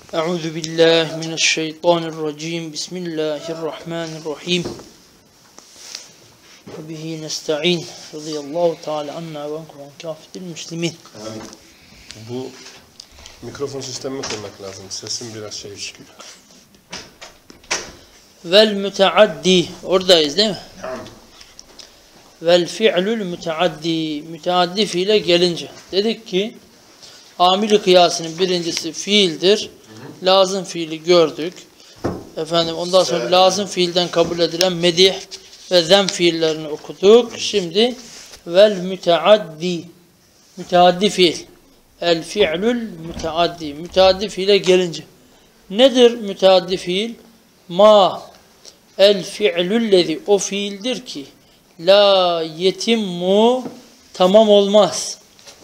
Euzu billahi mineşşeytanirracim. Bismillahirrahmanirrahim. Ve bihi nesta'in. Radıyallahu teala anna ve ankum an kafetil müslimin. Amin. Bu mikrofon sistemine koymak lazım. Sesim biraz çıkıyor. Vel müteaddi. Oradayız değil mi? Tamam. Vel fi'lül müteaddi. Müteaddi fiile gelince. Dedik ki amil-i kıyasının birincisi fiildir. Lazım fiili gördük. Ondan sonra lazım fiilden kabul edilen medih ve zem fiillerini okuduk. Şimdi vel müteaddi. Müteaddi fiil. El fi'lül müteaddi. Müteaddi fiile gelince. Nedir müteaddi fiil? Ma el fi'lüllezi, o fiildir ki la yetimmu, tamam olmaz.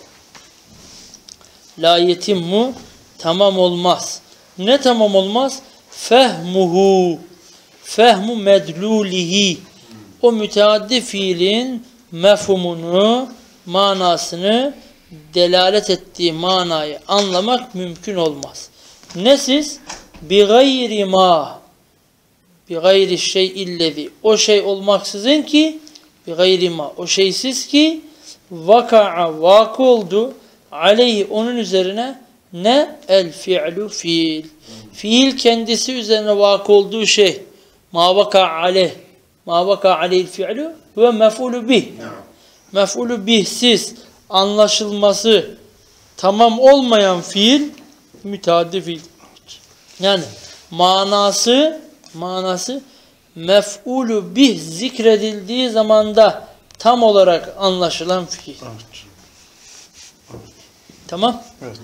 La yetimmu, tamam olmaz. Ne tamam olmaz? Fehmuhu, fehmu medlulihi. O müteaddi fiilin mefhumunu, manasını, delalet ettiği manayı anlamak mümkün olmaz. Nesiz? Bi gayri ma, bi gayri şey'illezi, o şey olmaksızın ki, bi gayri ma, o şeysiz ki, vaka'a, vakı oldu, aleyhi, onun üzerine, ne? El fi'lu fiil. Fiil kendisi üzerine vakı olduğu şey. Ma vaka aleyh. Ma vaka aleyhil fi'lu ve mef'ulu bih. Mef'ulu bihsiz anlaşılması tamam olmayan fiil müteaddi fiil. Yani manası mef'ulu bih zikredildiği zamanda tam olarak anlaşılan fiil. Evet. Tamam? Evet.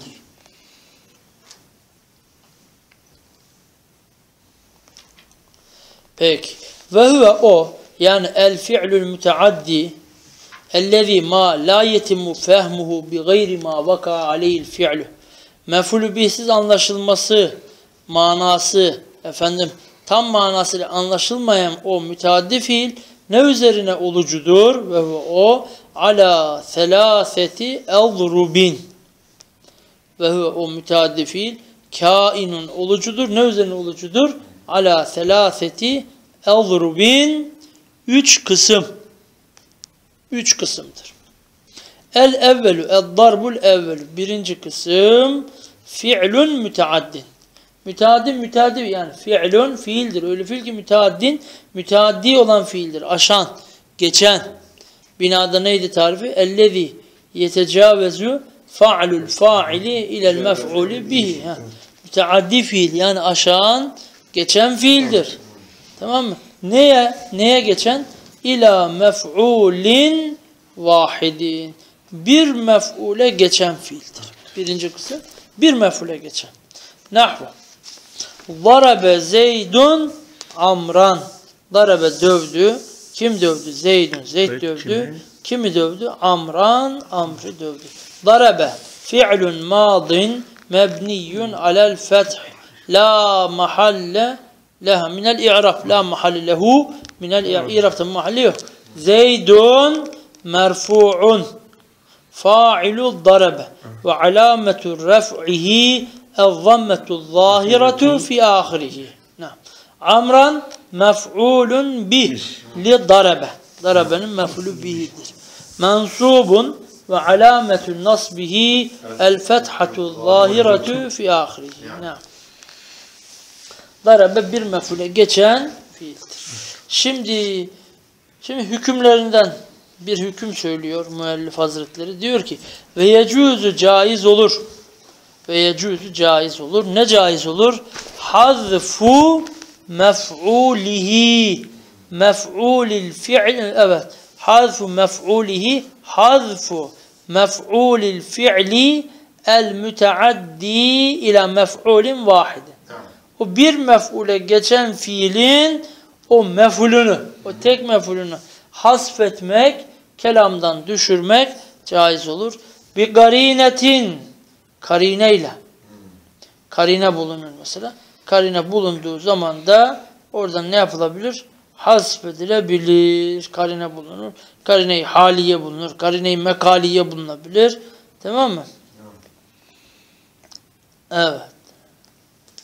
Peki. Ve huve o, yani el fi'lül müteaddi ellezî ma la yetimmu fehmuhu bi gayri ma vaka aleyhil fi'lü. Mef'ulü bihsiz anlaşılması, manası, tam manasıyla anlaşılmayan o müteaddi fiil ne üzerine olucudur? Ve o ala selâseti eldrubin. Ve o müteaddi fiil kainun olucudur. Ne üzerine olucudur? Ala selâseti eldrubin, 3 kısım. 3 kısımdır. El evvelü, el darbul evvelü. Birinci kısım fi'lun müteaddin. Müteaddi yani fi'lun fiildir. Öyle fiil ki müteaddi olan fiildir. Aşan, geçen. Binada neydi tarifi? Ellezî yetecâvezu fa'lul fa'ili ilel mef'ulü bihi. Müteaddi fiil yani aşan, geçen fiildir. Tamam mı? Neye geçen? İlâ mef'ulin vahidin. Bir mef'ule geçen fiildir. Birinci kısım. Bir mef'ule geçen. Nahvu. Darabe Zeydun Amran. Darabe dövdü. Kim dövdü? Zeydun. Zeyd dövdü. Kimi dövdü? Amran. Amr'ı dövdü. Darabe fi'lun madin mebniyyun alel feth. La mahalle leha minel i'rab. La mahalle lehu minel i'rab'tan mahalli yok. Zeydun merfu'un. Fa'ilu darabe. Ve alametu ref'ihi el-zammetu zâhiretu fi âhirihi. Amran mef'ulun bih li darabe. Darabenin mef'ulü bihidir. Mensubun ve alametu nasbihi el-fethatu zâhiretu fi âhirihi. Darabe bir mef'ule geçen fiildir. Şimdi hükümlerinden bir hüküm söylüyor müellif hazretleri. Diyor ki ve yecuzu caiz olur. Ve yecuzu caiz olur. Ne caiz olur? Hazfu mef'ulihi. Mef'ulil fi'l. Evet. Hazfu mef'ulihi. Hazfu mef'ulil fi'li el müteaddi ila mef'ulin vahidin. O bir mef'ule geçen fiilin o mef'ulünü, o tek mef'ulünü hasfetmek, kelamdan düşürmek caiz olur. Bir garinetin, karineyle. Karine bulunur mesela. Karine bulunduğu zaman da oradan ne yapılabilir? Hasfedilebilir. Karine bulunur. Karine-i haliye bulunur. Karine-i mekaliye bulunabilir. Tamam mı? Evet.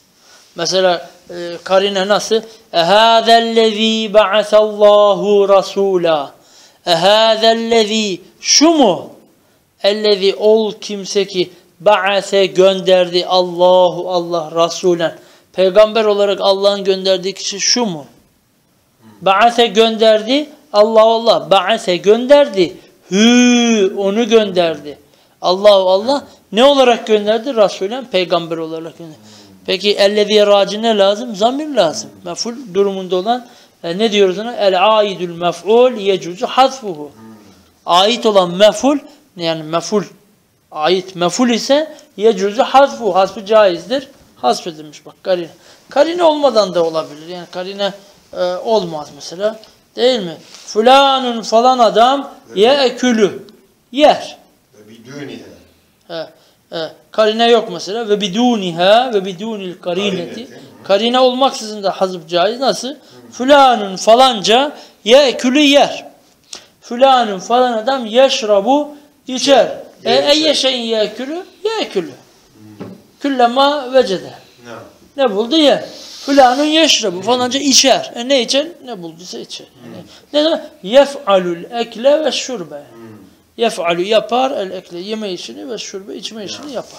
Mesela karine nasıl? Ehâzellezî ba'asallahu rasûlâ. Ehâzellezî şu mu? Ellezî ol kimse ki ba'ase gönderdi Allahu Allah Rasûlen. Peygamber olarak Allah'ın gönderdiği kişi şu mu? Ba'ase gönderdi Allah ba'ase gönderdi. Onu gönderdi. Allahu Allah ne olarak gönderdi? Rasûlen peygamber olarak gönderdi. Peki ellezî raci ne lazım? Zamir lazım. Mef'ul durumunda olan ne diyoruz ona? El-aidul mef'ul yecuzu hazfuhu. Ait olan mef'ul yani mef'ul ait mef'ul ise yecuzu hazfu. Hazfu caizdir. Hasfedilmiş bak karine. Karine olmadan da olabilir. Yani karine olmaz mesela. Değil mi? Fulanun falan adam ye'ekülü. Yer. Ve bidûnihe. Karine yok mesela. Ve bidûniha ve bidûnil karineti. Karine olmaksızın da hazf caiz. Nasıl? Fulanun falanca ye'ekülü yer. Fulanun falan adam yeşrabu içer. Eyye şeyin ye'ekülü? Ye'ekülü. Küllema vecede. Ne buldu yer. Fulanun yeşrabu falanca içer. Ne içer? Ne bulduysa içer. Ne demek? Yef'alul ekle ve şurbe. Yef'alu yapar el ekle yeme işini ve şurbe içme işini yapar.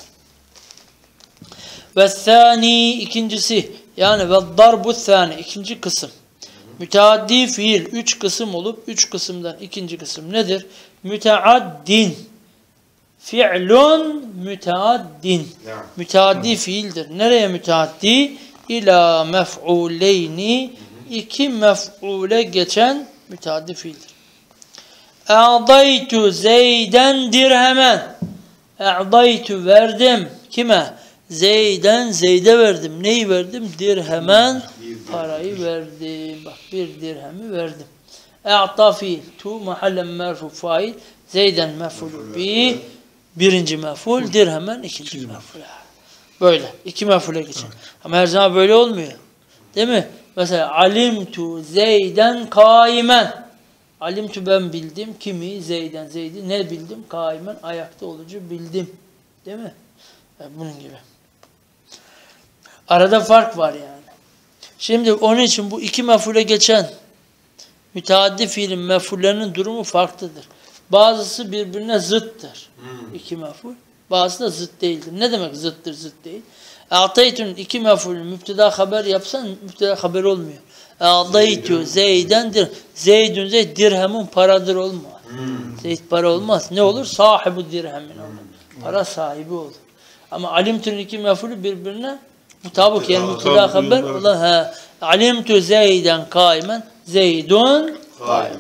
Ve thani ikincisi yani ve darbu thani ikinci kısım. Müteaddi fiil 3 kısım olup 3 kısımdan ikinci kısım nedir? Müteaddin. Fi'lun müteaddin. Müteaddi fiildir. Nereye müteaddi? İlâ mef'uleyni 2 mef'ule geçen müteaddi fiildir. E'daytu Zeyden dirhemen. E'daytu verdim. Kime? Zeyden Zeyd'e verdim. Neyi verdim? Dirhemen. Parayı verdim. Bak bir dirhemi verdim. E'ta fiil. Tu mahallen merfu fail. Zeyden mef'ulü bi. Birinci mef'ul. Dirhemen ikinci mef'ul. Böyle. 2 mef'ule geçin. Ama her zaman böyle olmuyor. Değil mi? Mesela alimtu Zeyden kaimen. Alimtu ben bildim. Kimi? Zeyden Zeyd'i. Ne bildim? Kaimen ayakta olucu bildim. Değil mi? Yani bunun gibi. Arada fark var yani. Şimdi onun için bu 2 mef'ule geçen müteaddi fiilin mef'ullerinin durumu farklıdır. Bazısı birbirine zıttır. 2 mef'ul. Bazısı da zıt değildir. Ne demek zıttır, zıt değil? A'taytu'nun 2 mef'ulü müpteda haber yapsan müpteda haber olmuyor. A'taytu Zeyden'dir. Zeydün Zeyd dirhemun paradır olmaz. Zeyd para olmaz. Ne olur? Sahibi dirhemin olur. Para sahibi olur. Ama alimtu'nun 2 mef'ulü birbirine mutabık yani müpteda haber olan alimtu Zeyden kaimen Zeydun kaimen.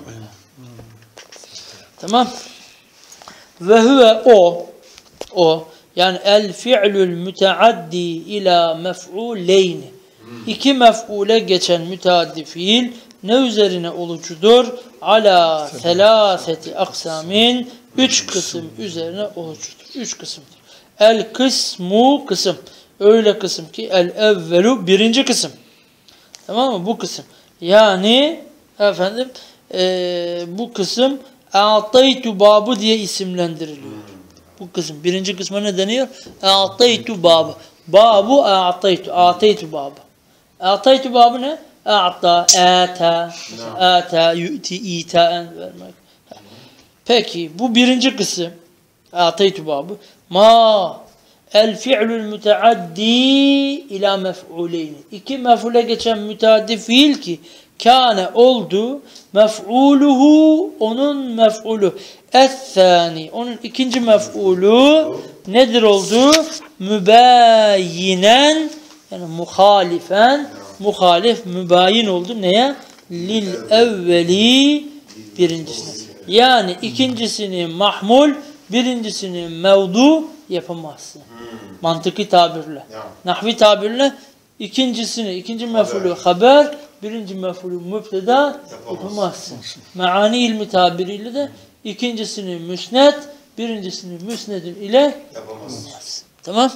Tamam. Ve huve o yani el fi'lül müteaddi ila mef'uleyni. 2 mef'ule geçen müteaddi fiil ne üzerine olucudur? Ala selaseti aksamin 3 kısım üzerine olucudur. 3 kısımdır. El kısmu kısım. Öyle kısım ki el evvelu birinci kısım. Tamam mı? Bu kısım. Yani efendim bu kısım a'taytu babı diye isimlendiriliyor. Bu kısım. Birinci kısma ne deniyor? A'taytu babı. Babu a'taytu. A'taytu babı. A'taytu babı ne? A'ta, ata, yu'ti, ita'en vermek. Peki bu birinci kısım. A'taytu babı. Ma el fi'lül müteaddi ila mef'uleyni. 2 mef'ule geçen müteaddi fiil ki kâne oldu mef'uluhu onun mef'ulü es-sâni onun ikinci mef'ulü nedir oldu? Mübâyinen yani muhalifen muhalif mübayin oldu neye? Lil evveli birincisine. Yani ikincisini mahmul birincisini mevdu yapamazsın. Mantıki tabirle. Nahvi tabirle ikinci mef'ulü haber birinci mef'ulü mübteda yapamazsın. Meani ilmi tabiriyle de ikincisini müsned, birincisini müsnedin ile yapamazsın. Tamam?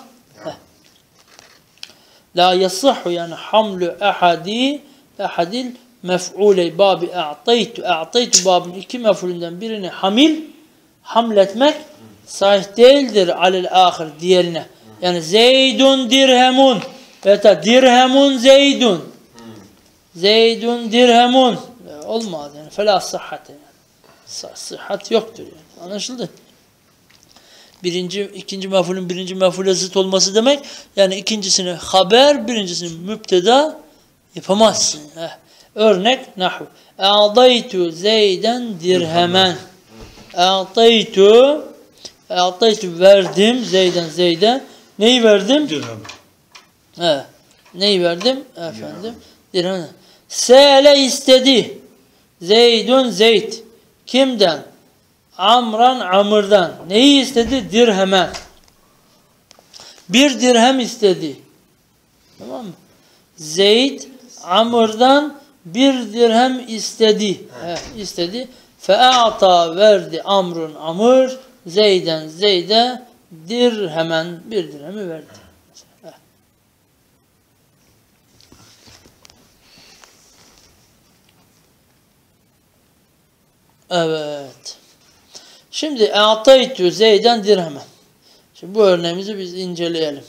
La yasihhu yani hamlu ahadil mef'uley babi a'taytu babın 2 mef'ulünden birini hamletmek sahih değildir alel ahir diğerine. Yani Zeydun dirhemun Ve dirhemun zeydun. Zeydun dirhemun. Olmaz yani. Fela sıhhat yani. Sıhhat yoktur yani. Anlaşıldı? İkinci mef'ulün birinci mef'ule zıt olması demek, yani ikincisini haber, birincisini müpteda yapamazsın. Örnek nahu. A'daytu zeyden dirhemen. A'daytu verdim zeyden zeyde. Neyi verdim? Dirhem. Neyi verdim? Efendim. Dirhem. Se'le istedi. Zeydun zeyd. Kimden? Amran Amr'dan. Neyi istedi? Dirhemen. Bir dirhem istedi. Tamam mı? Zeyd Amr'dan bir dirhem istedi. İstedi. Fe'ata verdi Amr'un Amr. Zeyden Zeyde dirhemen. Bir dirhemi verdi. Evet. Şimdi e'taytu zeyden dirhemen. Şimdi bu örneğimizi biz inceleyelim.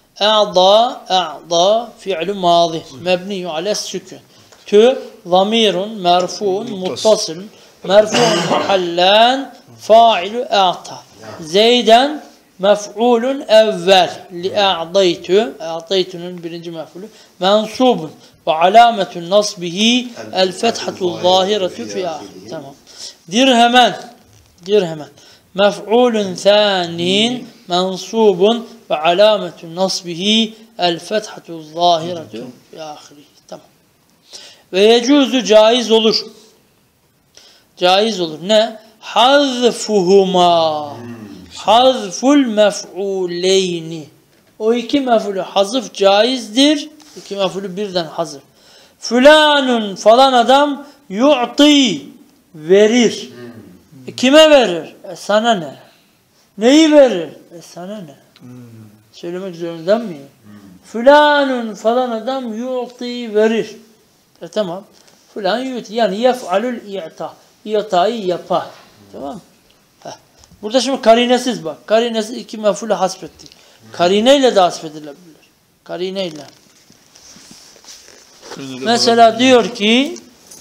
E'da fi'lu mazi mebniyu ala sükun. Tü zamirun merfuun muttasıl merfuun muhallan fa'ilu e'ta. Zeyden mef'ulun evvel li e'taytu'nun birinci mef'ulü mensubun ve alametun nasbihi el fethatu zahiretu fi ahir. Tamam. Dirhemen mef'ulun thânin mensubun ve alâmetun nasbihi el fethatu zâhiretu fi ahiri. Tamam. Ve yecuzu caiz olur. Caiz olur. Ne? Hazfuhuma. Hazful mef'uleyni. O iki mef'ulü hazıf caizdir. İki mef'ulü birden hazır. Fulanun falan adam yu'ti verir. Kime verir? Sana ne? Neyi verir? Sana ne? Söylemek zorunda mıyım? Fulanun falan adam yu'ti verir. Tamam. Fulan yu'ti yani yef'alul i'ta. İ'tayı yapar. Tamam. Burada şimdi karinesiz bak. Karinesiz iki mef'ulü hasbettik. Karineyle de hasbedilebilir. Karineyle. Mesela diyor ki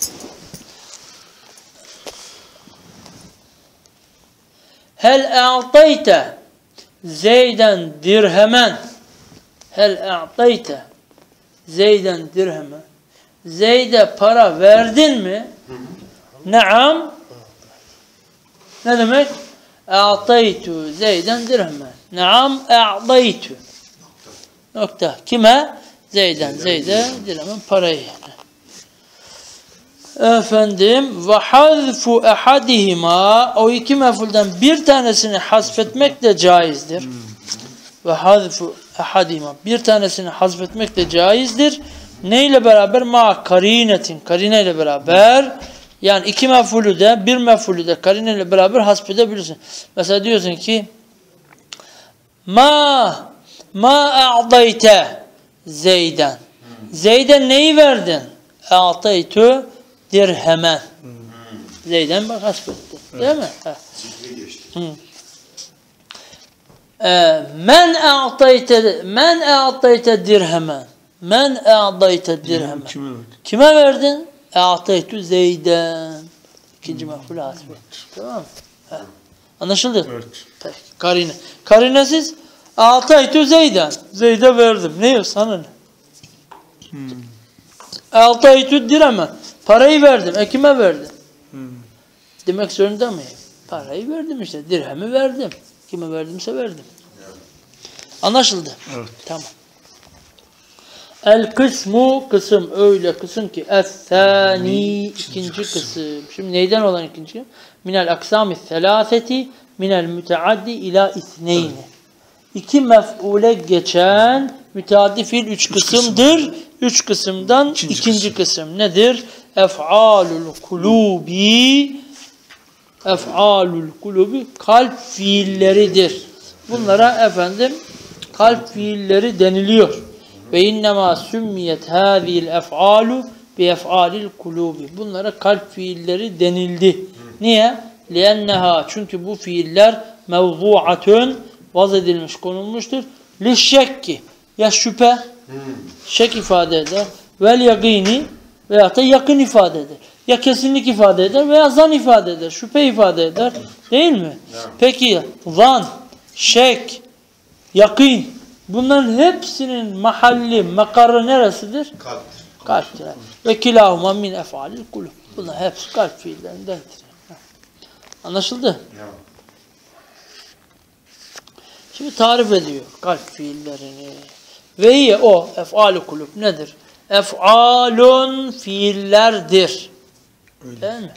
hel e'tayte zeyden dirhemen. Hel e'tayte zeyden dirhemen. Zeyde para verdin mi? Naam. Ne demek? E'taytu zeyden dirhemen. Naam e'taytu. Nokta. Kime? Zeyden zeyde dirhemen parayı yani. Efendim ve hazfu ehadihima, o iki mef'ulden bir tanesini hasfetmek de caizdir. Ve hazfu ehadihima, bir tanesini hasfetmek de caizdir. Neyle beraber? Ma karinetin, karineyle beraber. Yani iki mef'ulü de bir mef'ulü de karineyle beraber hasfedebilirsin. Mesela diyorsun ki ma a'dayte zeyden. Zeyden neyi verdin? A'taytu dirhemen. Zeyden bak hasbetti. Değil mi? Men a'tayte dirhemen. Men a'tayte dirhemen. Kime verdin? A'taytu zeyden. İkinci mef'ulü hasbetti. Tamam mı? Anlaşıldı? Evet. Peki. Karine. Karinesiz a'taytu zeyden. Zeyde verdim. Ne yok sana ne? A'taytu dirhemen. Parayı verdim. Kime verdim? Demek zorunda mıyım? Parayı verdim işte. Dirhemi verdim. Kime verdimse verdim. Anlaşıldı. Evet. Tamam. El kısmu kısım. Öyle kısım ki es-sani ikinci kısım. Şimdi neyden olan ikinci kısım? Minel aksami selâseti minel müteaddi ila isneyni. İki mef'ule geçen müteaddi fiil üç kısımdır. Üç kısımdan ikinci kısım nedir? Ef'alul kulubi, ef'alul kulubi kalp fiilleridir. Bunlara efendim kalp fiilleri deniliyor. Ve innema sümmiyet hâzîl ef'alu bi ef'alil kulubi. Bunlara kalp fiilleri denildi. Niye? Lienneha, çünkü bu fiiller mevzuatun, vaz edilmiş, konulmuştur. Lişşekki, ya şüphe, şek ifade eder. Vel yakini veyahut da yakın ifade eder. Ya kesinlik ifade eder veya zan ifade eder. Şüphe ifade eder. Değil mi? Peki zan, şek, yakın, bunların hepsinin mahalli, makarı neresidir? Kalptir. Kalptir. Ve kilahuma min ef'alil kulub. Bunlar hepsi kalp fiillerindendir. Anlaşıldı? Ya. Şimdi tarif ediyor kalp fiillerini. Ve hiye o ef'al-i kulub nedir? Ef'alun fiillerdir. Değil mi?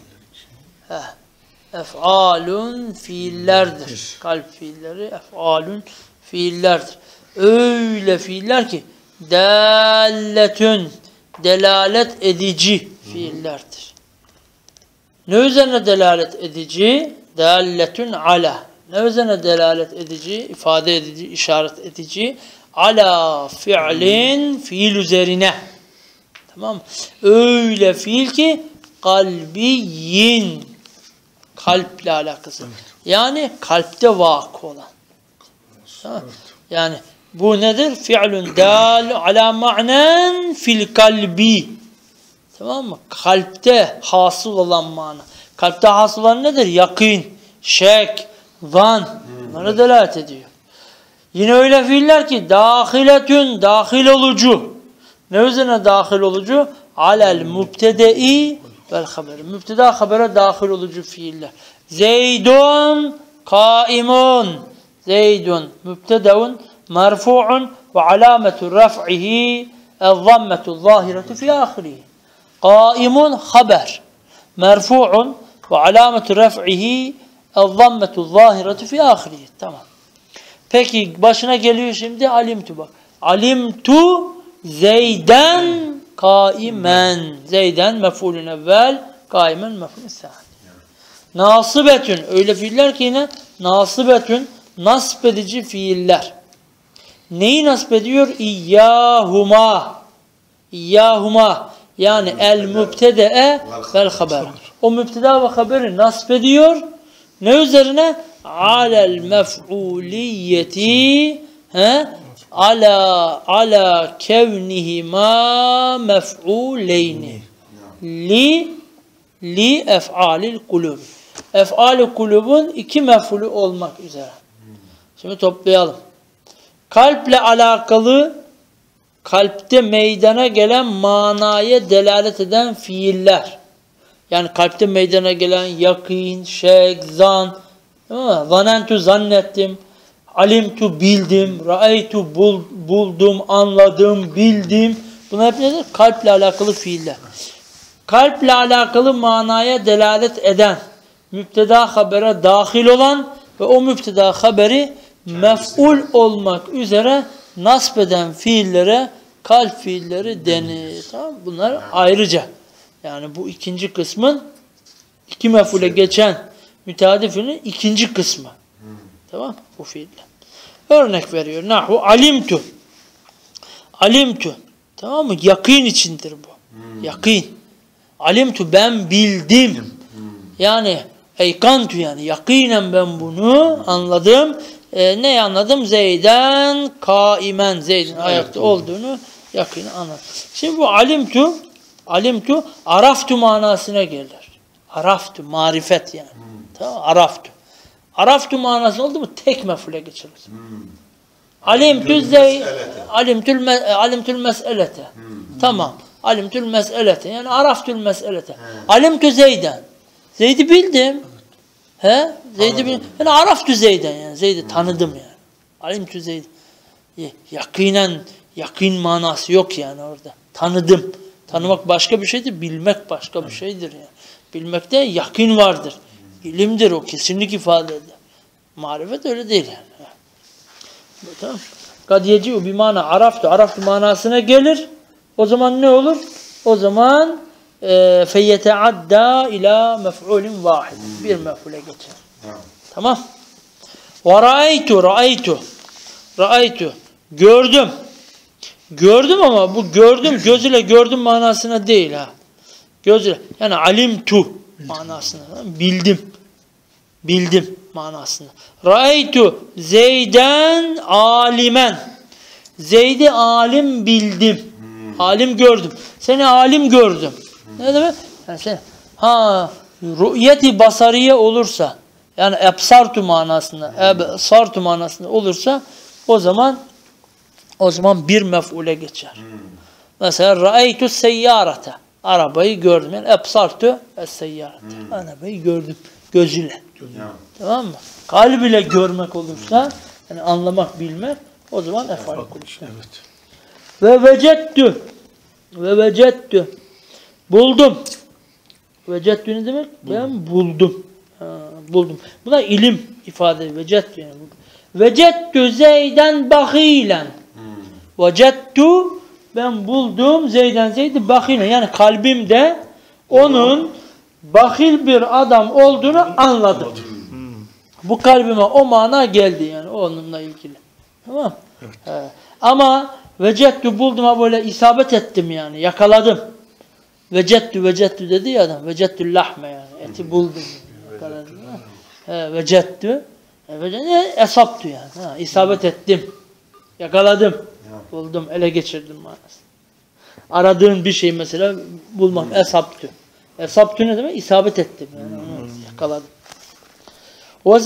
Ef'alun fiillerdir. Kalp fiilleri ef'alun fiillerdir. Öyle fiiller ki dalletün delalet edici fiillerdir. Ne üzerine delalet edici? Dalletün ala. Ne üzerine delalet edici? İfade edici, işaret edici. Ala fiilin fiil üzerine. Tamam mı? Öyle fiil ki kalbiyin. Kalple alakası. Evet. Yani kalpte vakı olan. Tamam. Yani bu nedir? Fi'lun dal ala ma'nen fil kalbi. Tamam mı? Kalpte hasıl olan mana. Kalpte hasıl olan nedir? Yakın, şek, zan. Bunlara delalet ediyor. Yine öyle fiiller ki dahiletün, dahil olucu. Ne üzerine dahil olucu? Alel mübtedei vel haberi. Mübteda habere dahil olucu fiiller. Zeydun kaimun. Zeydun mübtedeun merfu'un ve alametu raf'ihi el-zammetu zâhiretu fi ahirihi. Kaimun haber. Merfu'un ve alametu raf'ihi el-zammetu zâhiretu fi ahirihi. Tamam. Peki başına geliyor şimdi alimtu bak. Alimtu Zeyden kaimen. Zeyden mef'ulün evvel, kaimen mef'ulün sâni. Nasibetün. Öyle fiiller ki yine nasibetün nasb edici fiiller. Neyi nasb ediyor? İyyâhuma. İyyâhuma. Yani el mübtede'e vel haber. O mübteda ve haberi nasb ediyor. Ne üzerine? Alel mef'uliyeti ala kevnihima mef'uleyni li ef'alil kulub. Ef'al-i kulubun iki mef'ulü olmak üzere. Şimdi toplayalım. Kalple alakalı kalpte meydana gelen manaya delalet eden fiiller. Yani kalpte meydana gelen yakin, şek, zan, zanentu zannettim, alimtu bildim, ra'aytu buldum, anladım, bildim. Bunlar hep nedir? Kalple alakalı fiiller. Kalple alakalı manaya delalet eden, müpteda habere dahil olan ve o müpteda haberi mef'ul olmak üzere nasb eden fiillere kalp fiilleri denir. Tamam? Bunlar ayrıca. Yani bu ikinci kısmın iki mef'ule geçen müteadifinin ikinci kısmı. Tamam? Bu fiiller. Örnek veriyor. Nahu alimtu. Alimtu. Tamam mı? Yakîn içindir bu. Yakîn. Alimtu ben bildim. Yani eykantu yani yakinen ben bunu anladım. Ne anladım? Zeyden kaimen. Zeyd'in ayakta olduğunu yakinen anladım. Şimdi bu alimtu araftu manasına gelir. Araftu marifet yani. Tamam, araftu. Araftu manası oldu mu tek mef'ule geçirir. Alimtül mes'elete. Tamam. Alimtül mes'elete. Yani araftül mes'elete. Alimtü Zeyden. Zeyd'i bildim. He? Zeyd'i bildim. Yani araftü Zeyden yani. Zeyd'i tanıdım yani. Alimtü Zeyden. Yakinen, yakin manası yok yani orada. Tanıdım. Tanımak başka bir şeydir. Bilmek başka bir şeydir yani. Bilmekte yakin vardır. İlimdir o. Kesinlik ifade eder. Marifet öyle değil yani. Tamam. Kad yeci'u bimana araftu. Araftu manasına gelir. O zaman ne olur? O zaman feyeteadda ila mef'ulin vahid. Bir mef'ule geçer. Tamam. Ve ra'aytu. Gördüm. Gördüm ama bu gördüm göz ile gördüm manasına değil ha. Göz ile. Yani alimtu manasına. Bildim manasında. Ra'aytu Zeyden alimen. Zeyd'i alim bildim. Alim gördüm. Seni alim gördüm. Ne demek? Yani sen, rü'yeti basariye olursa, yani ebsartu manasında, ebsartu manasında olursa o zaman bir mef'ule geçer. Mesela ra'eytu seyyarete. Arabayı gördüm. Yani ebsartu es-seyyarete. Arabayı gördüm. Gözüyle. Tamam mı? Kalbiyle görmek olursa, yani anlamak, bilmek, o zaman efal olur. Evet. Ve vecettü. Buldum. Vecettü ne demek? Ben buldum. Buldum. Buna ilim ifade ediyor. Vecettü yani. Vecettü Zeyden bahilen. Vecettü ben buldum Zeydi bahilen. Yani kalbimde onun bahil bir adam olduğunu anladım. Bu kalbime o mana geldi yani onunla ilgili. Tamam. Evet. Ama vecettü buldum böyle isabet ettim yani yakaladım. Vecettü dedi ya adam. Vecettü lahme yani. Eti buldum. Yakaladım. Vecettü. Esaptü yani. İsabet ettim. Yakaladım. Buldum. Ele geçirdim manası. Aradığın bir şey mesela bulmak. Esaptü. Esaptü ne demek? İsabet ettim. Yani. Yakaladım. Ve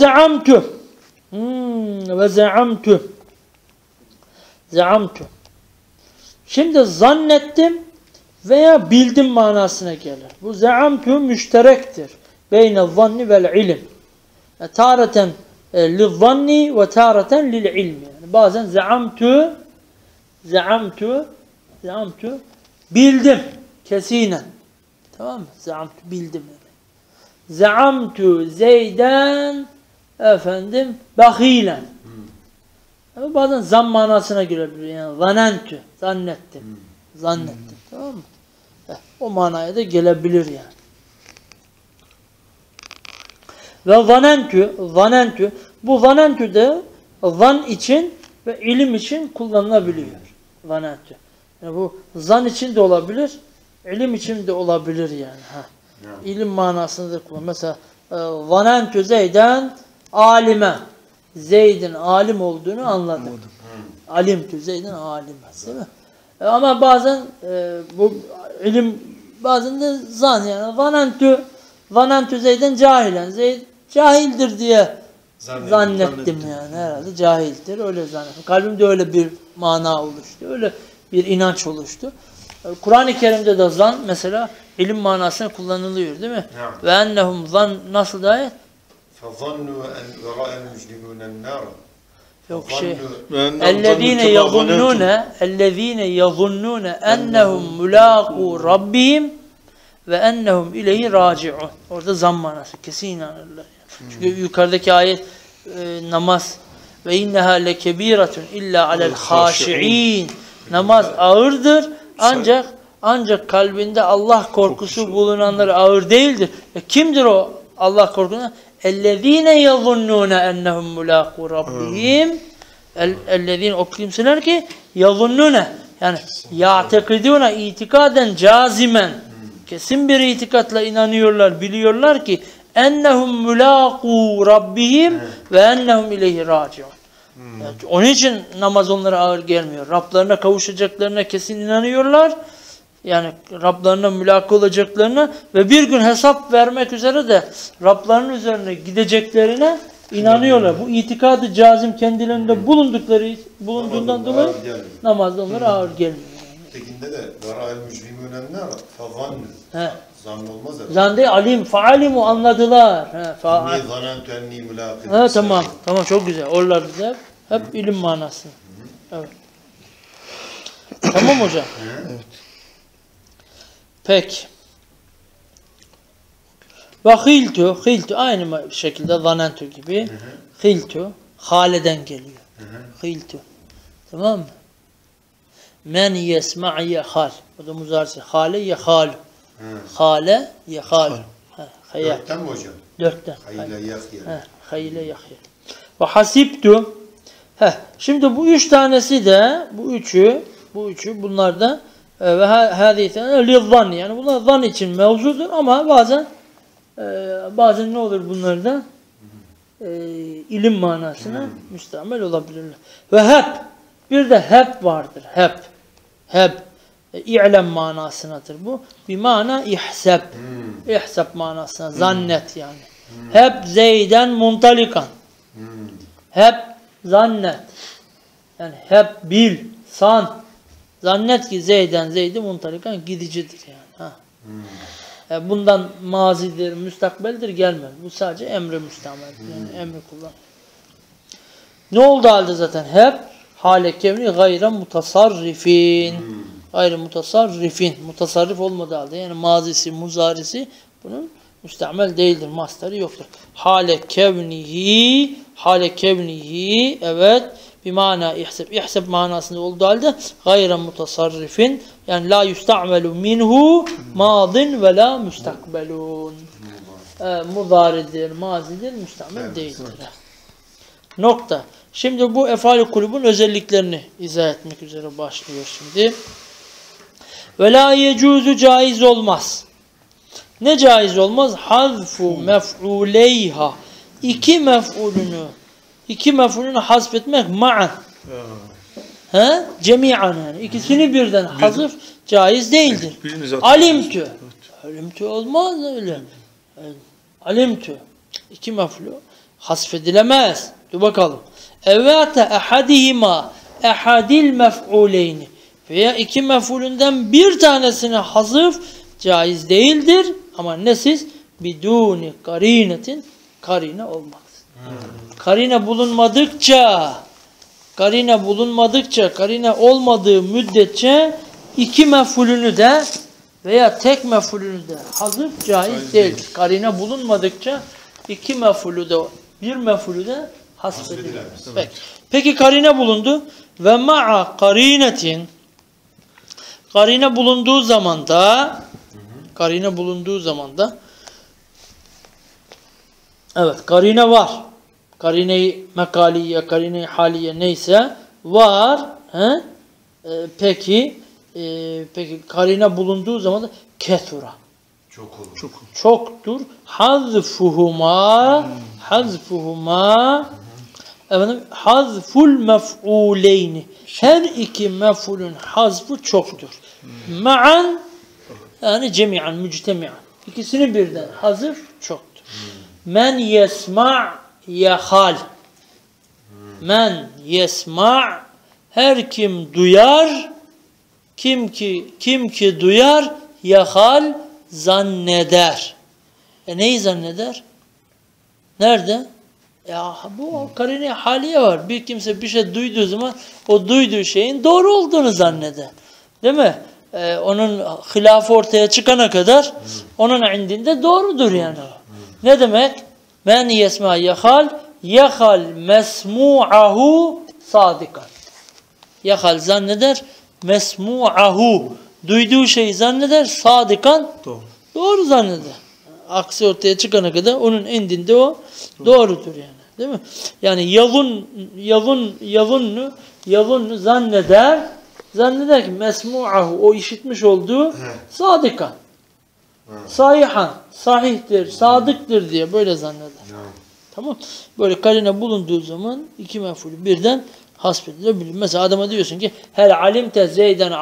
zeamtu. Şimdi zannettim veya bildim manasına gelir. Bu zeamtu müşterektir. Beyne zanni vel ilim. Tareten lil zanni ve tareten lil ilmi. Yani bazen zeamtu bildim kesinen. Tamam mı? Zeamtu bildim. Zeamtu Zeyden bahilen. Yani bazen zan manasına girebilir. Yani zanentü, zannettim. Tamam mı? O manaya da gelebilir yani. Ve zanentü. Bu zanentü de zan için ve ilim için kullanılabiliyor. Zanentü. Yani bu zan için de olabilir, ilim için de olabilir yani. İlim manasında da kullanılır. Mesela zanentü Zeyden alime. Zeyd'in alim olduğunu anladım. Alimtü Zeyd'in alime. Değil mi? Ama bazen bu ilim bazen de zan yani. Zanentü Zeyd'in cahilen. Zeyd cahildir diye zannettim yani. Herhalde cahildir. Öyle zannettim. Kalbimde öyle bir mana oluştu. Öyle bir inanç oluştu. Kur'an-ı Kerim'de de zan mesela ilim manasına kullanılıyor değil mi? Ve ennehum zan nasıl da ayet? فَظَنُّوا أَنْ وَرَأَ الْمُجْرِمُونَ النَّارَ. Yok şey. اَلَّذ۪ينَ يَظُنُّونَ اَنَّهُمْ مُلَاقُوا رَبِّهِمْ ve ennehum ileyhi raci'un. Orada zan manası. Kesin inanırlar. Çünkü yukarıdaki ayet namaz ve inneha lekebiratun illa alel haşi'in. Namaz ağırdır ancak kalbinde Allah korkusu bulunanlar ağır değildir. Kimdir o Allah korkusu? Ellezine yazunnune ennehum mulaqu rabbihim. Ellezine o kimseler ki yazunnune yani ya'tekidune itikaden cazimen. Kesin bir itikatla inanıyorlar, biliyorlar ki ennehum mulaqu rabbihim ve ennehum ileyhi raciun. Yani onun için namaz onlara ağır gelmiyor. Rablarına kavuşacaklarına kesin inanıyorlar. Yani Rablarına mülaka olacaklarına ve bir gün hesap vermek üzere de Rablarının üzerine gideceklerine inanıyorlar. Bu itikadı cazim kendilerinde bulunduğundan dolayı namazda onlara ağır gelmiyor. Tekinde de وَرَأَ الْمُجْرِمُونَ النَّارَ فَظَنُّوا. Zan olmaz herhalde. Zan değil, alim, faalimu anladılar. İnni zanentu enni mülâkî. Tamam çok güzel. Oralarda da hep ilim manası. Evet. Tamam hocam. Evet. Peki. Ve hiltu aynı şekilde zanentu gibi. Hiltu haleden geliyor. Hiltu. Tamam mı? Men yesma' yehal. O da muzarisi. Hale yehalu. Hale yehalu. Dörtten mi hocam? Dörtten. Hayle yahya. Hayle yahya. Ve hasibtu. Şimdi bu üç tanesi de bu üçü bunlar da ve hadise lizzan yani bunlar zan için mevzudur ama bazen ne olur bunlarda ilim manasına müstamel olabilirler. Ve Bir de hep vardır. Hep. Hep. İ'lem manasınadır bu. Bir mana ihseb. İhseb manasına. Zannet yani. Hep Zeyden muntalikan. Hep zannet. Yani hep bil, san. Zannet ki Zeydi muntalikan gidicidir yani. Ha. Bundan mazidir, müstakbeldir gelmez. Bu sadece emre müstamel. Yani emri kullan. Ne oldu halde zaten? Hep hale kevni gayre mutasarrifin. Gayre mutasarrifin. Mutasarrif olmadığı halde. Yani mazisi, muzarisi bunun müstamel değildir. Mastarı yoktur. Hale kevnihi evet bir mana ihseb manasında olduğu halde gayre mutasarrifin yani la yusta'melu minhu madin ve la müstakbelun. Mudaridir, mazidir, müstamel değildir. Nokta. Şimdi bu efal-i kulubun özelliklerini izah etmek üzere başlıyor şimdi. Ve la yecuzu caiz olmaz. Ne caiz olmaz? Hazfu mef'uleyha. İki mef'ulünü hazfetmek ma'an. Cemi'an yani. İkisini birden hazf caiz değildir. Alimtü. Alimtü olmaz öyle. Alimtü. İki mef'ulü hasfedilemez. Dur bakalım. Evvete ehadihima ehadil mef'uleyni. Veya iki mef'ulünden bir tanesini hazf caiz değildir. Ama nesiz? Biduni karinetin karine olmaz. Karine bulunmadıkça, karine olmadığı müddetçe iki mef'ulünü de veya tek mef'ulünü de hazf caiz değildir. Karine bulunmadıkça iki mef'ulü de bir mef'ulü de hasfedilemez. Peki karine bulundu ve ma'a karinetin karine bulunduğu zaman da evet karine var. Karine-i mekaliye, karine-i haliye neyse var. Peki karine bulunduğu zaman da kethura. Çok olur. Çoktur. Hazfuhuma efendim hazful mef'uleyni. Her iki mef'ulün hazfı çoktur. Ma'an yani cemi'an, müctemi'an. İkisini birden hazf çoktur. Men yesma' yahal. Men yesma' her kim duyar, kim ki duyar yahal zanneder. Neyi zanneder? Nerede? Ya bu karine haliye var. Bir kimse bir şey duyduğu zaman o duyduğu şeyin doğru olduğunu zanneder. Değil mi? Onun hilafı ortaya çıkana kadar onun indinde doğrudur yani. Ne demek? Men yesma yahal mesmu'ahu sadikan. Yahal zanneder mesmu'ahu duyduğu şeyi zanneder sadikan doğru zanneder. Aksi ortaya çıkana kadar onun indinde o doğrudur yani. Değil mi? Yani yavunnu zanneder ki mesmu'ahu o işitmiş olduğu sadikan. Sahihan, sahihtir, sadıktır diye böyle zanneder. Tamam. Böyle karine bulunduğu zaman iki mef'ulü birden hasfedilebilir. Mesela adama diyorsun ki hel alimte Zeyden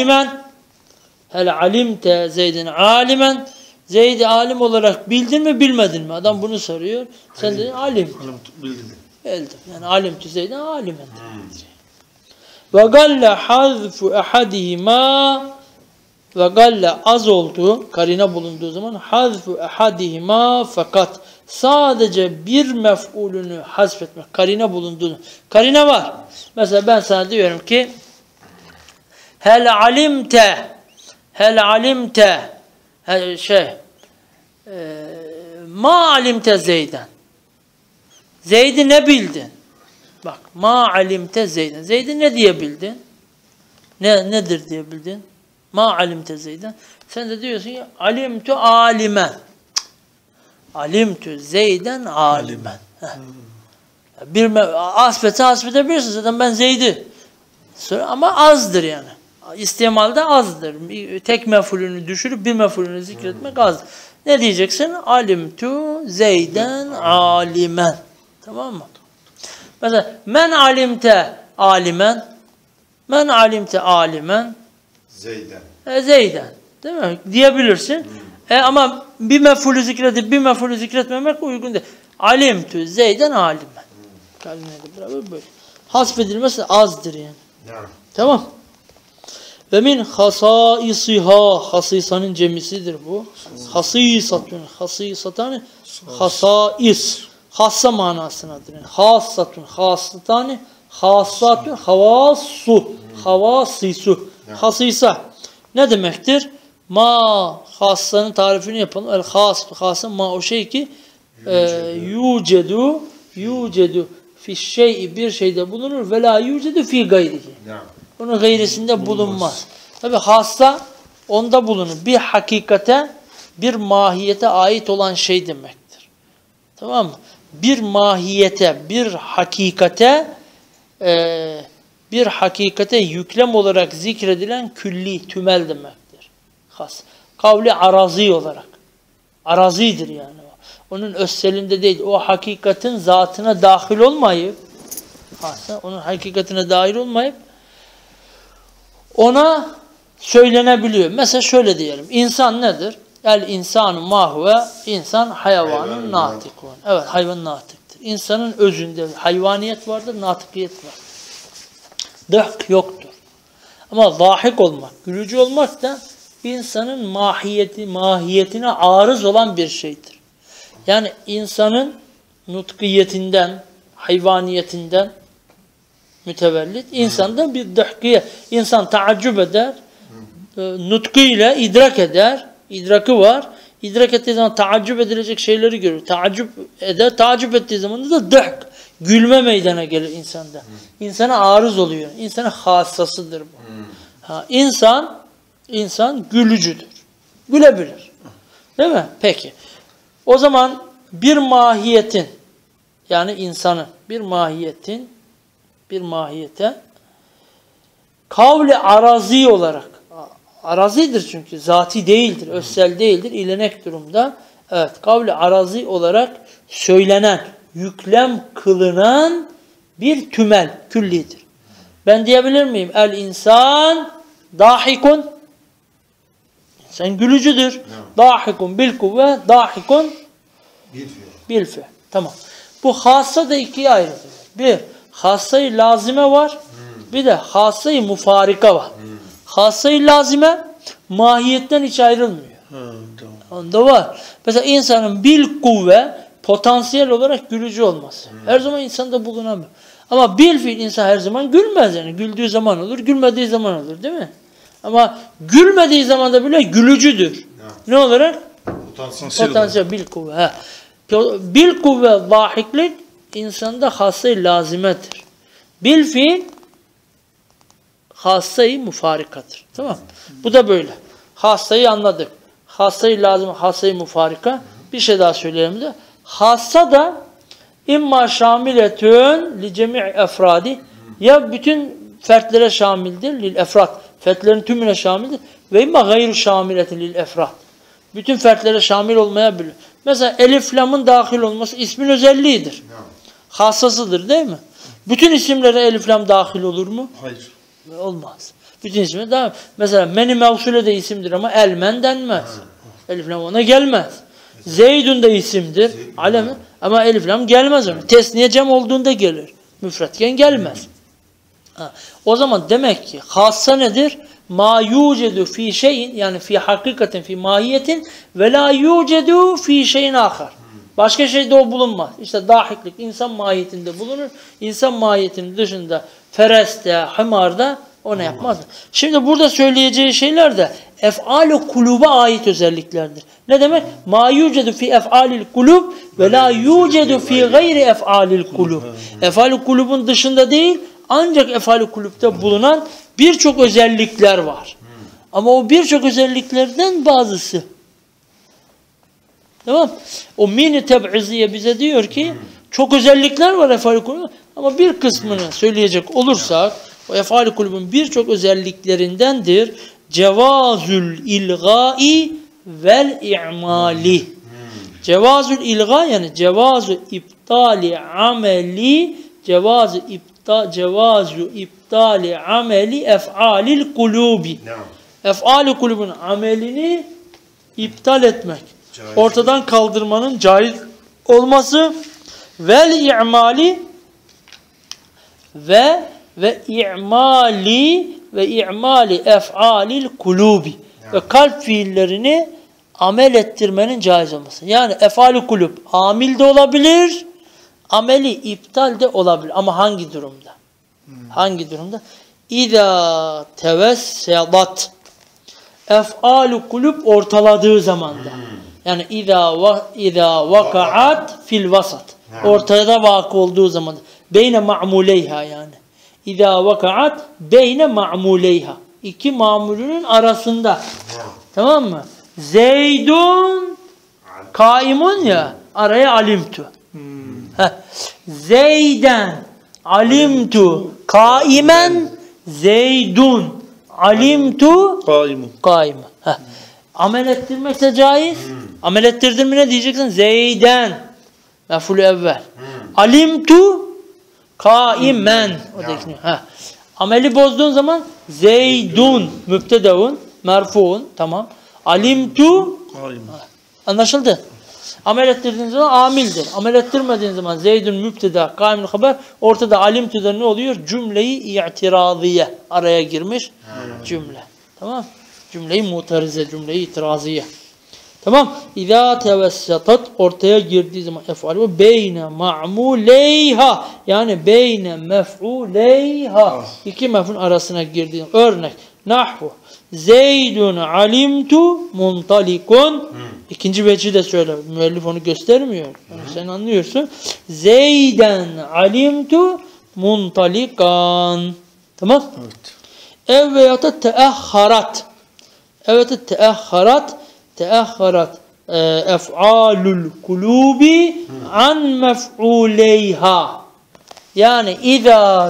alimen Zeyd'i alim olarak bildin mi bilmedin mi? Adam bunu soruyor. Sen de alim. Bildim. Yani alimtu Zeyden alimen. Ve galle hazfu ehadihima ve galle az oldu. Karine bulunduğu zaman hazfu ehadihima fakat sadece bir mef'ulünü hazfetmek. Karine bulunduğu. Karine var. Mesela ben sana diyorum ki hel alimte ma alimte Zeyden. Zeyd'i ne bildin? Bak ma alimte Zeyden. Zeyd'i ne diye bildin? Nedir diye bildin? Ma alimte Zeyden. Sen de diyorsun ki alimtu alimen. Alimtu Zeyden alimen. Bir hasfedebilirsin zaten ben Zeyd'i. Ama azdır yani. İstimalde azdır. Tek mef'ulünü düşürüp bir mef'ulünü zikretmek azdır. Ne diyeceksin? Alimtu Zeyden alimen. Tamam mı? Mesela men alimte alimen. Men alimte alimen Zeyden. Zeyden. Değil mi? Diyebilirsin. Ama bir mef'ulü zikredip bir mef'ulü zikretmemek uygun değil. Alimtü Zeyden alimen. Kalimle beraber böyle. Hasfedilmesi azdır yani. Yani. Tamam. Ve min hasaisiha, hasisanın cemisidir bu. Hasisatun, hasisatani, hasais. Hassa manasınadır. Yani. Hassatun, hassatani, hassatun, havassu, havasisu. Hasisa. Ne demektir? Ma, hassanın tarifini yapalım. El hastu, hassan ma o şey ki yucedu fi şey'i bir şeyde bulunur ve la yucedu fi gayrihi. Onun gayrisinde bulunmaz. Tabi hassa onda bulunur. Bir hakikate, bir mahiyete ait olan şey demektir. Tamam mı? Bir mahiyete, bir hakikate yüklem olarak zikredilen külli, tümel demektir. Has. Kavli arazi olarak. Arazidir yani. Onun özselinde değil. O hakikatin zatına dahil olmayıp, onun hakikatine dahil olmayıp, ona söylenebiliyor. Mesela şöyle diyelim. İnsan nedir? El insanu mahve, insan hayvanın natikun. Evet, hayvan natiktir. İnsanın özünde hayvaniyet vardır, natikiyet vardır. Dıhk yoktur. Ama zahik olmak, gülücü olmak da insanın mahiyetine arız olan bir şeydir. Yani insanın nutkiyetinden, hayvaniyetinden mütevellit, insandan bir dıhkiye. İnsan taaccüp eder, nutkuyla idrak eder, idrakı var. İdrak ettiği zaman taaccüp edilecek şeyleri görür. Taaccüp eder, taaccüp ettiği zaman da dıhk, gülme meydana gelir insanda. İnsana arız oluyor. İnsanın hassasıdır bu. İnsan gülücüdür. Gülebilir. Değil mi? Peki. O zaman bir mahiyetin, yani insanın bir mahiyete kavli arazi olarak, arazidir çünkü zati değildir, özsel değildir, ilenek durumda. Evet, kavli arazi olarak söylenen, yüklem kılınan bir tümel, küllidir. Ben diyebilir miyim? El insan dahikun, insan gülücüdür. Dahikun bil kuvve, dahikun bil fiil. Tamam. Bu hassa da ikiye ayrılır. Bir, hassayı lazime var. Bir de hassayı mufarika var. Hassayı lazime mahiyetten hiç ayrılmıyor. Onda var. Mesela insanın bil kuvve potansiyel olarak gülücü olması. Her zaman insanda bulunamıyor. Ama bil fiil insan her zaman gülmez yani. Güldüğü zaman olur, gülmediği zaman olur değil mi? Ama gülmediği zaman da bile gülücüdür. Ne olarak? Potansiyel bil kuvve. Bil kuvve zahiklik insanda hassayı lazimedir. Bil fiil hassayı mufarikadır. Tamam. Bu da böyle. Hassayı anladık. Hassayı lazım, hassayı mufarika. Bir şey daha söyleyelim de. Hassa da imma şamiletün li cemi' efradi, ya bütün fertlere şamildir lil efrad. Fertlerin tümüne şamildir. Ve imma gayru şamiletin lil efrad. Bütün fertlere şamil olmayabilir. Mesela elif lamın dahil olması ismin özelliğidir. Hassasıdır değil mi? Bütün isimlere elif lam dahil olur mu? Hayır. Olmaz. Bütün isimler dahil. Mesela meni mevsule de isimdir ama elmen denmez. Elif lam ona gelmez. Zeydun da isimdir. Alem, ama elif lam gelmez ona. Tesniye cem olduğunda gelir. Müfretken gelmez. O zaman demek ki hassa nedir? Ma yucedu fi şeyin, yani fi hakikatin, fi mahiyetin ve la yucedu fi şeyin ahar. Başka şeyde o bulunmaz. İşte dahiklik insan mahiyetinde bulunur. İnsan mahiyetinin dışında fereste, hımarda o ne yapmaz. Şimdi burada söyleyeceği şeyler de ef'al-i kuluba ait özelliklerdir. Ne demek? Ma yucedu fi ef'alil kulub ve la yucedu fi gayri ef'alil kulub. Ef'al-i kulubun dışında değil, ancak ef'al-i kulubda bulunan birçok özellikler var. Ama o birçok özelliklerden bazısı. Tamam. O mini teb'iziye bize diyor ki çok özellikler var ef'al-i kulubun ama bir kısmını söyleyecek olursak o ef'al-i kulubun birçok özelliklerindendir. Cevazül ilgai vel i'mali. Cevazül ilga yani cevazu iptali ameli, cevazu iptali ibtali ameli ef'alil kulubi. Naam. Ef'ali kulubun amelini iptal etmek. Caiz. Ortadan kaldırmanın caiz olması vel i'mali ve i'mali ef'alil kulubi ve kalp fiillerini amel ettirmenin caiz olması. Yani ef'ali kulub amil de olabilir, ameli iptal de olabilir. Ama hangi durumda? Hangi durumda? İza tevessedat ef'alu kulub ortaladığı zamanda. Yani İza vaka'at fil vasat. Ortada vakı olduğu zaman. Beyne ma'muleyha yani. İza vaka'at beyne ma'muleyha. İki mamulünün arasında. Tamam mı? Zeydun kaimun ya. Araya alimtu. Zeyden alimtu kaimen Zeydun alimtu kaimen. Amel ettirmekse caiz. Amel ettirdin mi ne diyeceksin? Zeyden mef'ul evvel. Alimtu kaimen. O da ameli bozduğun zaman Zeydun mübtedeun merfuun. Tamam. Alimtu anlaşıldı. Amel ettirdiğin zaman amildir. Amel ettirmediğin zaman Zeydun mübteda kaimul haber. Ortada alimtu'da ne oluyor? Cümleyi i'tiraziye araya girmiş cümle. Tamam. Cümleyi mutarize, cümleyi itiraziye. Tamam. İzâ tevessetat ortaya girdiği zaman ef'al beyne ma'muleyha yani beyne mef'uleyha iki mef'ul arasına girdiği zaman. Örnek. Nahvu. Zeydun alimtu muntalikun. İkinci veci de söyle. Müellif onu göstermiyor. Yani sen anlıyorsun. Zeyden alimtu muntalikan. Tamam. Evet. Ev veya da teahharat. Evet teahharat ef'alul kulubi an mef'uleyha. Yani İza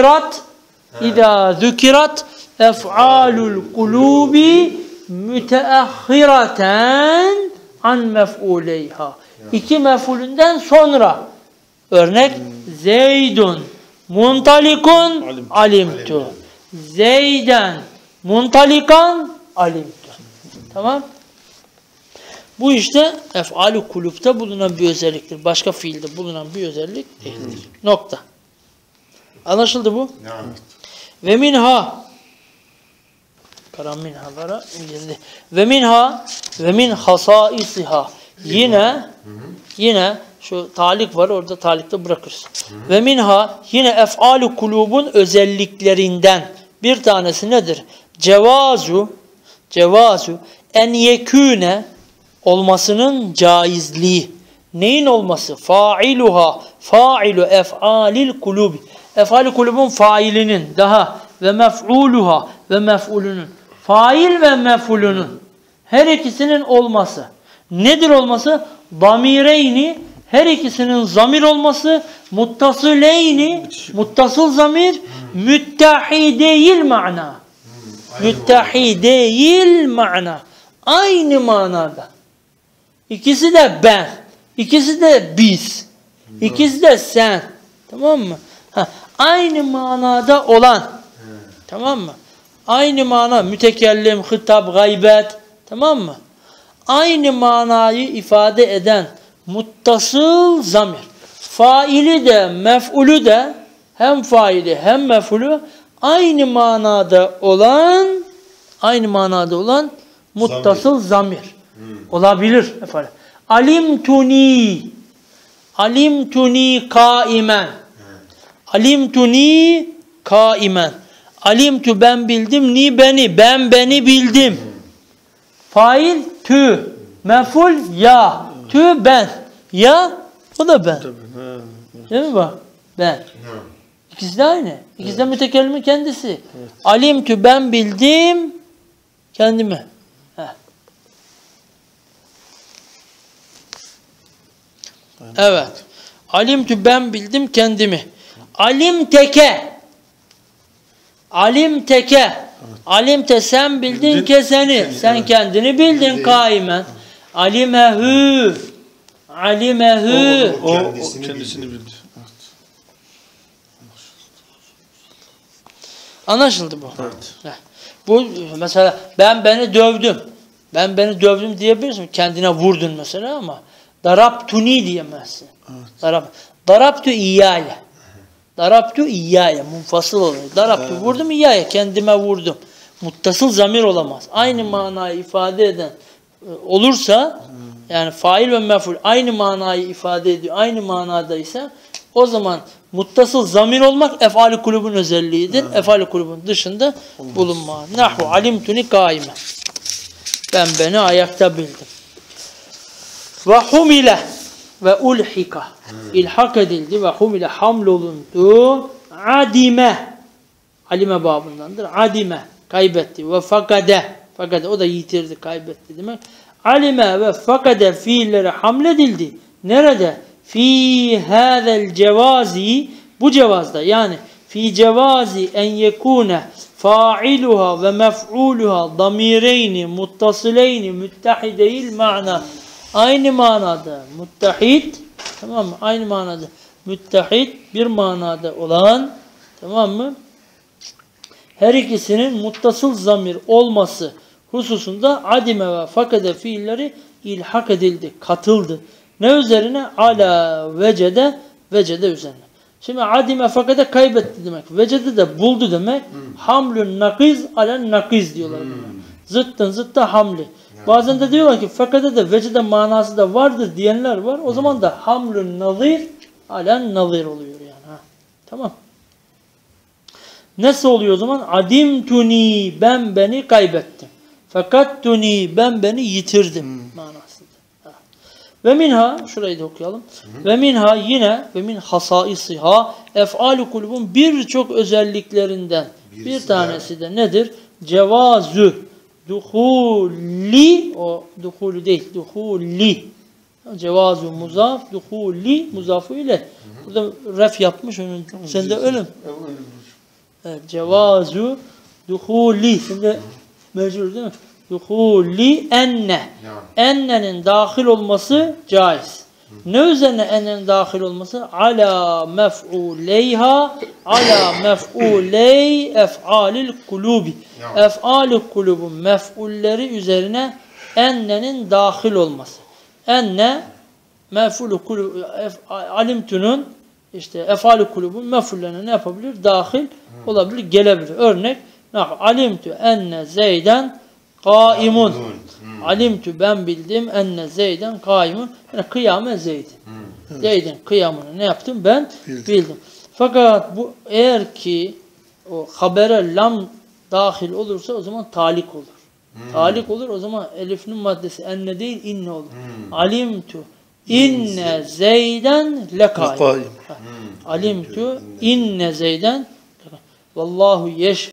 zükirat ef'alul kulubi müteahhireten an mef'uleyha. İki mef'ulünden sonra. Örnek Zeydun muntalikun alimtu. Zeyden muntalikan alimtu. Tamam. Bu işte ef'al-i kulüpte bulunan bir özelliktir. Başka fiilde bulunan bir özellik değildir. Nokta. Anlaşıldı bu? Ve minha karam minhalara girdi. Ve min hasaisiha yine şu talik var orada talikte bırakırız. Ve minha yine ef'al-i kulubun özelliklerinden bir tanesi nedir? Cevazu en yekûne olmasının caizliği. Neyin olması? Failu ef'alil kulubi. Ef'al-i kulubun failinin daha ve mef'uluha ve mef'ulünün. Fail ve mef'ulünün her ikisinin olması. Nedir olması? Damireyni her ikisinin zamir olması. Muttasıleyni muttasıl zamir. Müttehideyil ma'na. Müttehideyil ma'na. Aynı manada. İkisi de ben. İkisi de biz. İkisi de sen. Tamam mı? Aynı manada olan. Tamam mı? Aynı mana. Mütekellim, hitap, gaybet. Tamam mı? Aynı manayı ifade eden muttasıl zamir. Faili de, mef'ulü de hem faili hem mef'ulü aynı manada olan muttasıl zamir. Olabilir efendim. Alimtuni kaimen. Alimtu ben bildim, ni beni, ben beni bildim. Fail tü, mef'ul ya, tü ben, ya o da ben. Değil mi bak? Ben. İkisi de aynı. İkisi de mütekellimin kendisi. Alimtu ben bildim kendimi. Evet. Alimtu ben bildim kendimi. Alimteke. Alimte sen bildin keseni. Sen kendini bildin kaimen. Alimehu. O kendisini bildi. Anlaşıldı bu. Evet. Heh. Bu mesela ben beni dövdüm. Ben beni dövdüm diyebilirsin. Kendine vurdun mesela ama darabtuni diyemezsin. Evet. Darabtu iyyâye. Darabtu iyyâye. Munfasıl oluyor. Darabtu vurdum iyyâye. Kendime vurdum. Muttasıl zamir olamaz. Aynı manayı ifade eden olursa yani fail ve mef'ul aynı manayı ifade ediyor. Aynı manadaysa o zaman muttasıl zamir olmak ef'al-i kulubun özelliğidir. Ef'al-i kulubun dışında bulunmaz. Nahvu alimtuni kaime. Ben beni ayakta bildim. Ve humile ve ulhika. İlhak edildi ve humile hamlolundu. Adime. Alime babındandır. Adime. Kaybetti. Ve fakade. Fakade. O da yitirdi, kaybetti demek. Alime ve fakade fiilleri hamledildi. Nerede? Fi hâzel cevazi. Bu cevazda yani fi cevazi en yekune fa'iluha ve mef'uluha damireyni muttasıleyni müttehideyil ma'na. Aynı manada muttehid, tamam mı? Aynı manada müttehid bir manada olan, tamam mı? Her ikisinin muttasıl zamir olması hususunda adime ve fakade fiilleri ilhak edildi, katıldı. Ne üzerine? Ala vecede, vecede üzerine. Şimdi adime fakade kaybetti demek. Vecede de buldu demek. Hamlun nakiz alen nakiz diyorlar buna. Zıttın zıtta hamli. Bazen de diyorlar ki fakade de vecede manası da vardır diyenler var. O zaman da hamlun nazir alen nazir oluyor yani. Ha. Tamam. Nasıl oluyor o zaman? Adimtuni, ben beni kaybettim. Fakattuni, ben beni yitirdim manasında. Ha. Ve minha, şurayı da okuyalım. Ve minha yine ve min hasaisiha ef'al-i kulubun birçok özelliklerinden bir tanesi de nedir? Cevazu duhuli, o duhuli değil, duhuli. Cevazu muzaf, duhuli muzafu ile. Burada ref yapmış onun. Sen de öyle mi? Evet, cevazu duhuli. Şimdi mecbur değil mi? Duhuli enne. Ennenin dahil olması caiz. Ne üzerine ennenin dahil olması? Ala mef'uleyha, ala mef'uley ef'alil kulubi. Ef'alil kulubun mef'ulleri üzerine ennenin dahil olması. Enne mef'ulü kulub, alimtunun işte ef'alil kulubun mef'ullerine ne yapabilir? Dahil olabilir, gelebilir. Örnek, alimtu enne zeyden kaimun. Alimtu, ben bildim enne zeyden kaimun. Yani kıyame zeydin. Zeydin kıyamını ne yaptım? Ben bildim. Fakat bu eğer ki o habere lam dahil olursa o zaman talik olur. Talik olur, o zaman elif'nin maddesi enne değil inne olur. Alimtu inne zeyden lekaim. Alimtu inne zeyden. Vallahu